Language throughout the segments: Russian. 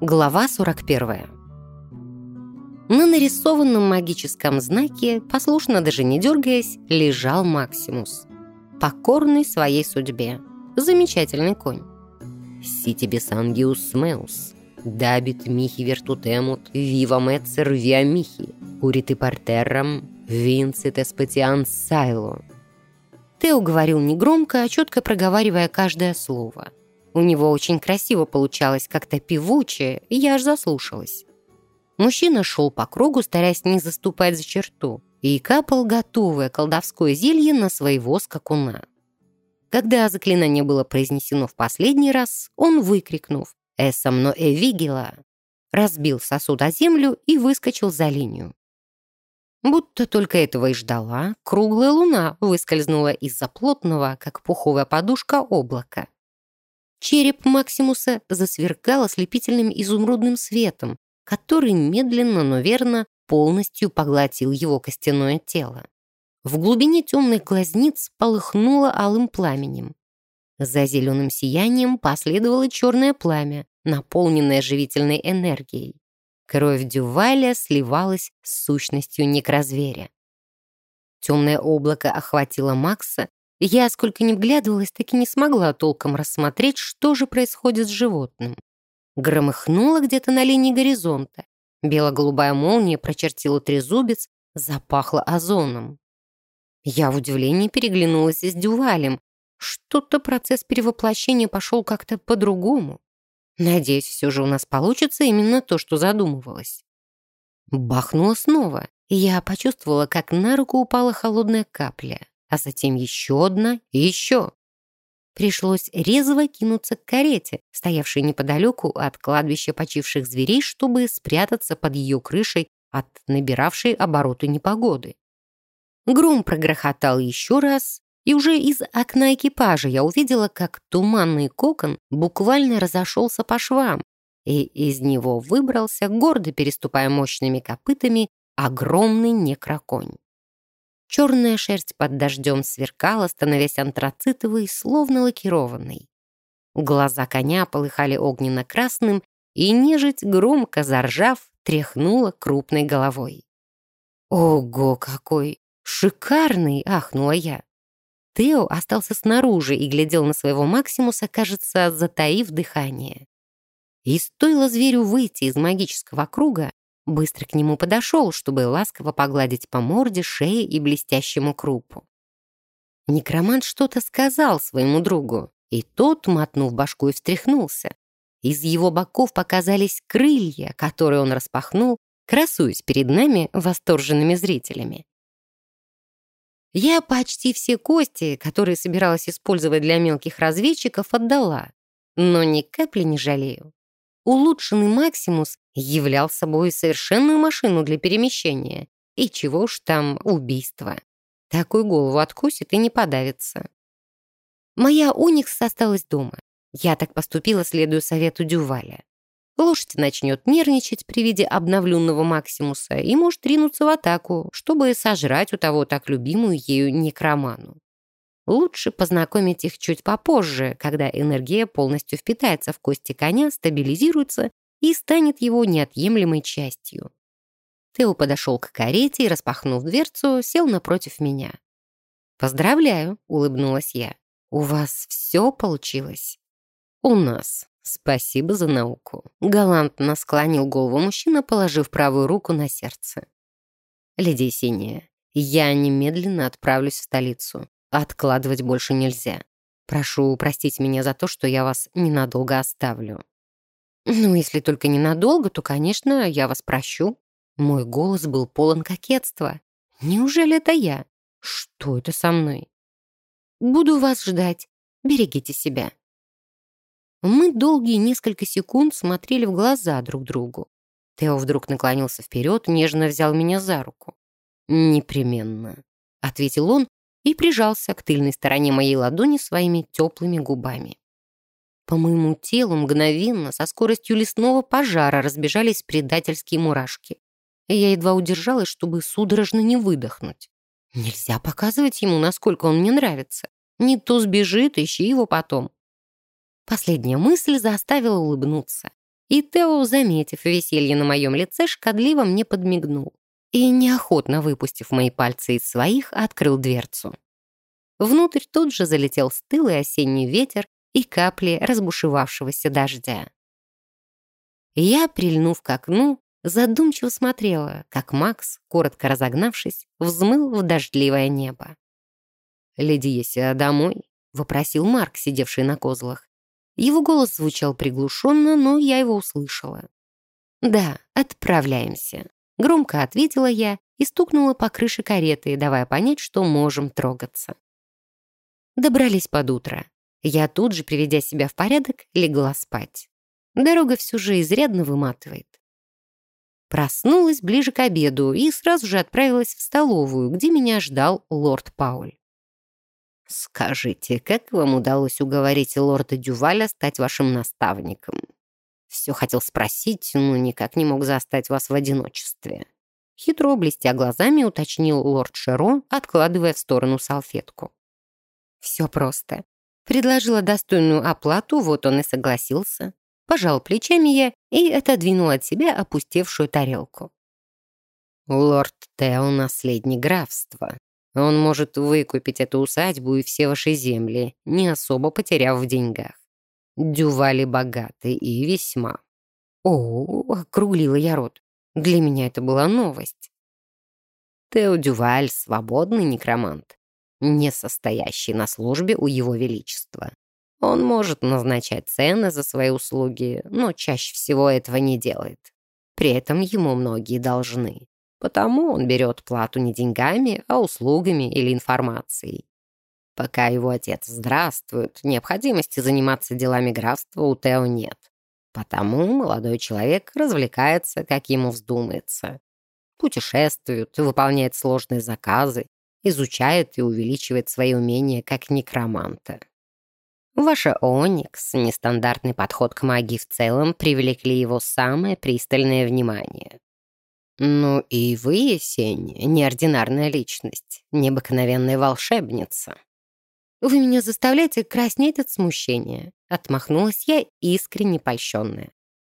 Глава 41. На нарисованном магическом знаке, послушно даже не дергаясь, лежал Максимус. Покорный своей судьбе. Замечательный конь. «Ситибис ангиус меус, дабит михи вертутемут, вива мецер виа михи, урити партеррам, винцит эспатиан сайло». Тео говорил негромко, а четко проговаривая каждое слово. У него очень красиво получалось, как-то певуче, и я аж заслушалась. Мужчина шел по кругу, стараясь не заступать за черту, и капал готовое колдовское зелье на своего скакуна. Когда заклинание было произнесено в последний раз, он, выкрикнув «Эсам но эвигела», разбил сосуд о землю и выскочил за линию. Будто только этого и ждала, круглая луна выскользнула из-за плотного, как пуховая подушка, облака. Череп Максимуса засверкал ослепительным изумрудным светом, который медленно, но верно полностью поглотил его костяное тело. В глубине темных глазниц полыхнуло алым пламенем. За зеленым сиянием последовало черное пламя, наполненное живительной энергией. Кровь Дюваля сливалась с сущностью некрозверя. Темное облако охватило Макса. Я, сколько ни вглядывалась, так и не смогла толком рассмотреть, что же происходит с животным. Громыхнуло где-то на линии горизонта. Бело-голубая молния прочертила трезубец, запахло озоном. Я в удивлении переглянулась с Дювалем. Что-то процесс перевоплощения пошел как-то по-другому. Надеюсь, все же у нас получится именно то, что задумывалось. Бахнуло снова, и я почувствовала, как на руку упала холодная капля. А затем еще одна и еще. Пришлось резво кинуться к карете, стоявшей неподалеку от кладбища почивших зверей, чтобы спрятаться под ее крышей от набиравшей обороты непогоды. Гром прогрохотал еще раз, и уже из окна экипажа я увидела, как туманный кокон буквально разошелся по швам, и из него выбрался, гордо переступая мощными копытами, огромный некроконь. Черная шерсть под дождем сверкала, становясь антрацитовой, словно лакированной. Глаза коня полыхали огненно-красным, и нежить, громко заржав, тряхнула крупной головой. «Ого, какой шикарный!» — ахнула я. Тео остался снаружи и глядел на своего Максимуса, кажется, затаив дыхание. И стоило зверю выйти из магического круга, быстро к нему подошел, чтобы ласково погладить по морде, шее и блестящему крупу. Некромант что-то сказал своему другу, и тот, мотнув башку, и встряхнулся. Из его боков показались крылья, которые он распахнул, красуясь перед нами восторженными зрителями. Я почти все кости, которые собиралась использовать для мелких разведчиков, отдала, но ни капли не жалею. Улучшенный Максимус являл собой совершенную машину для перемещения. И чего уж там убийство. Такую голову откусит и не подавится. Моя Оникс осталась дома. Я так поступила, следуя совету Дюваля. Лошадь начнет нервничать при виде обновленного Максимуса и может ринуться в атаку, чтобы сожрать у того так любимую ею некроману. Лучше познакомить их чуть попозже, когда энергия полностью впитается в кости коня, стабилизируется и станет его неотъемлемой частью. Тео подошел к карете и, распахнув дверцу, сел напротив меня. «Поздравляю», — улыбнулась я. «У вас все получилось?» «У нас. Спасибо за науку», — галантно склонил голову мужчина, положив правую руку на сердце. «Леди Есения, я немедленно отправлюсь в столицу. Откладывать больше нельзя. Прошу простить меня за то, что я вас ненадолго оставлю». «Ну, если только ненадолго, то, конечно, я вас прощу». Мой голос был полон кокетства. «Неужели это я? Что это со мной?» «Буду вас ждать. Берегите себя». Мы долгие несколько секунд смотрели в глаза друг другу. Тео вдруг наклонился вперед, нежно взял меня за руку. «Непременно», — ответил он, и прижался к тыльной стороне моей ладони своими теплыми губами. По моему телу мгновенно, со скоростью лесного пожара, разбежались предательские мурашки. И я едва удержалась, чтобы судорожно не выдохнуть. Нельзя показывать ему, насколько он мне нравится. Не то сбежит, ищи его потом. Последняя мысль заставила улыбнуться. И Тео, заметив веселье на моем лице, шкодливо мне подмигнул и, неохотно выпустив мои пальцы из своих, открыл дверцу. Внутрь тут же залетел стылый осенний ветер и капли разбушевавшегося дождя. Я, прильнув к окну, задумчиво смотрела, как Макс, коротко разогнавшись, взмыл в дождливое небо. «Леди Еся, домой?» — вопросил Марк, сидевший на козлах. Его голос звучал приглушенно, но я его услышала. «Да, отправляемся», — громко ответила я и стукнула по крыше кареты, давая понять, что можем трогаться. Добрались под утро. Я тут же, приведя себя в порядок, легла спать. Дорога все же изрядно выматывает. Проснулась ближе к обеду и сразу же отправилась в столовую, где меня ждал лорд Пауль. «Скажите, как вам удалось уговорить лорда Дюваля стать вашим наставником? Все хотел спросить, но никак не мог застать вас в одиночестве». Хитро блестя глазами уточнил лорд Шеро, откладывая в сторону салфетку. «Все просто. Предложила достойную оплату, вот он и согласился». Пожал плечами я и отодвинул от себя опустевшую тарелку. «Лорд Тео — наследник графства. Он может выкупить эту усадьбу и все ваши земли, не особо потеряв в деньгах. Дювали богаты и весьма». «О, — округлила я рот. Для меня это была новость». Тео Дюваль — свободный некромант, не состоящий на службе у его величества. Он может назначать цены за свои услуги, но чаще всего этого не делает. При этом ему многие должны. Потому он берет плату не деньгами, а услугами или информацией. Пока его отец здравствует, необходимости заниматься делами графства у Тео нет. Потому молодой человек развлекается, как ему вздумается. Путешествует, выполняет сложные заказы, изучает и увеличивает свои умения как некроманта. Ваша Оникс, нестандартный подход к магии в целом, привлекли его самое пристальное внимание. Ну и вы, Есения, неординарная личность, необыкновенная волшебница. Вы меня заставляете краснеть от смущения, отмахнулась я, искренне польщенная.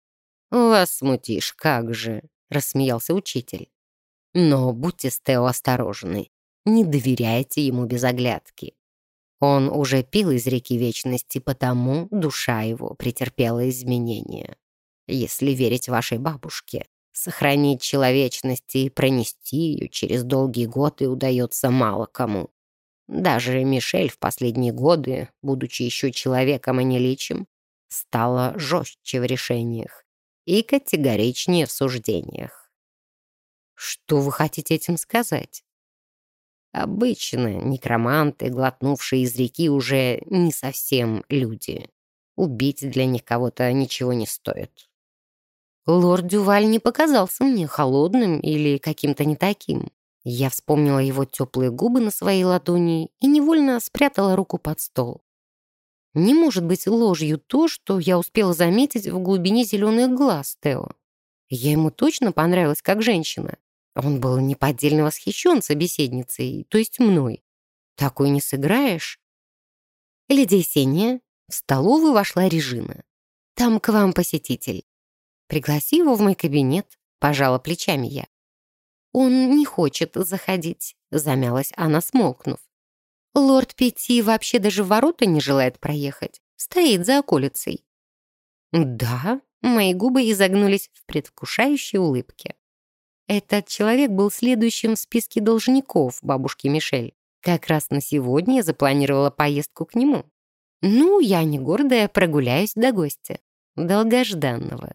Вас смутишь, как же, рассмеялся учитель. Но будьте с Тео осторожны, не доверяйте ему без оглядки. Он уже пил из реки вечности, потому душа его претерпела изменения. Если верить вашей бабушке, сохранить человечность и пронести ее через долгие годы удается мало кому. Даже Мишель в последние годы, будучи еще человеком, а не личем, стала жестче в решениях и категоричнее в суждениях. Что вы хотите этим сказать? Обычно некроманты, глотнувшие из реки, уже не совсем люди. Убить для них кого-то ничего не стоит. Лорд Дюваль не показался мне холодным или каким-то не таким. Я вспомнила его теплые губы на своей ладони и невольно спрятала руку под стол. Не может быть ложью то, что я успела заметить в глубине зеленых глаз Тео. Я ему точно понравилась как женщина. Он был неподдельно восхищен собеседницей, то есть мной. Такой не сыграешь. Леди Есения, в столовую вошла Режина. Там к вам посетитель. Пригласи его в мой кабинет, пожала плечами я. Он не хочет заходить, замялась она, смолкнув. Лорд Петти вообще даже в ворота не желает проехать, стоит за околицей. Да, мои губы изогнулись в предвкушающей улыбке. Этот человек был следующим в списке должников бабушки Мишель. Как раз на сегодня я запланировала поездку к нему. Ну, я не гордая, прогуляюсь до гостя. Долгожданного.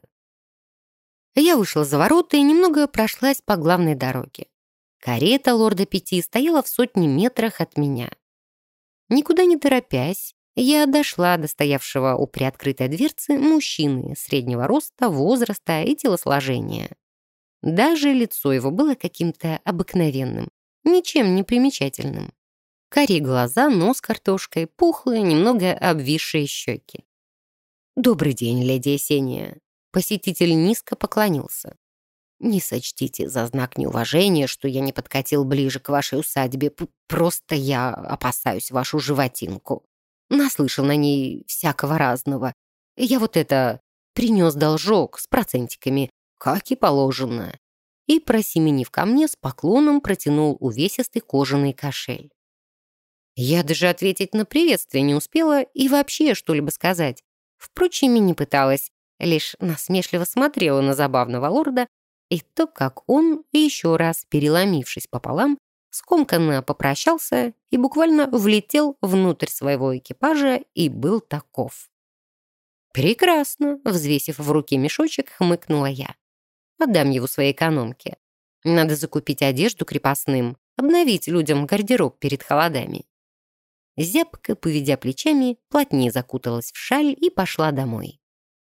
Я вышла за ворота и немного прошлась по главной дороге. Карета лорда Петти стояла в 100 метрах от меня. Никуда не торопясь, я дошла до стоявшего у приоткрытой дверцы мужчины среднего роста, возраста и телосложения. Даже лицо его было каким-то обыкновенным, ничем не примечательным. Карие глаза, нос картошкой, пухлые, немного обвисшие щеки. «Добрый день, леди Есения». Посетитель низко поклонился. «Не сочтите за знак неуважения, что я не подкатил ближе к вашей усадьбе. Просто я опасаюсь вашу животинку. Наслышал на ней всякого разного. Я вот это...» принес должок с процентиками, как и положено. И, просеменив ко мне, с поклоном протянул увесистый кожаный кошель. Я даже ответить на приветствие не успела и вообще что-либо сказать. Впрочем, и не пыталась, лишь насмешливо смотрела на забавного лорда и то, как он, еще раз переломившись пополам, скомканно попрощался и буквально влетел внутрь своего экипажа и был таков. «Прекрасно!» — взвесив в руке мешочек, хмыкнула я. «Отдам его своей экономке. Надо закупить одежду крепостным, обновить людям гардероб перед холодами». Зябко, поведя плечами, плотнее закуталась в шаль и пошла домой.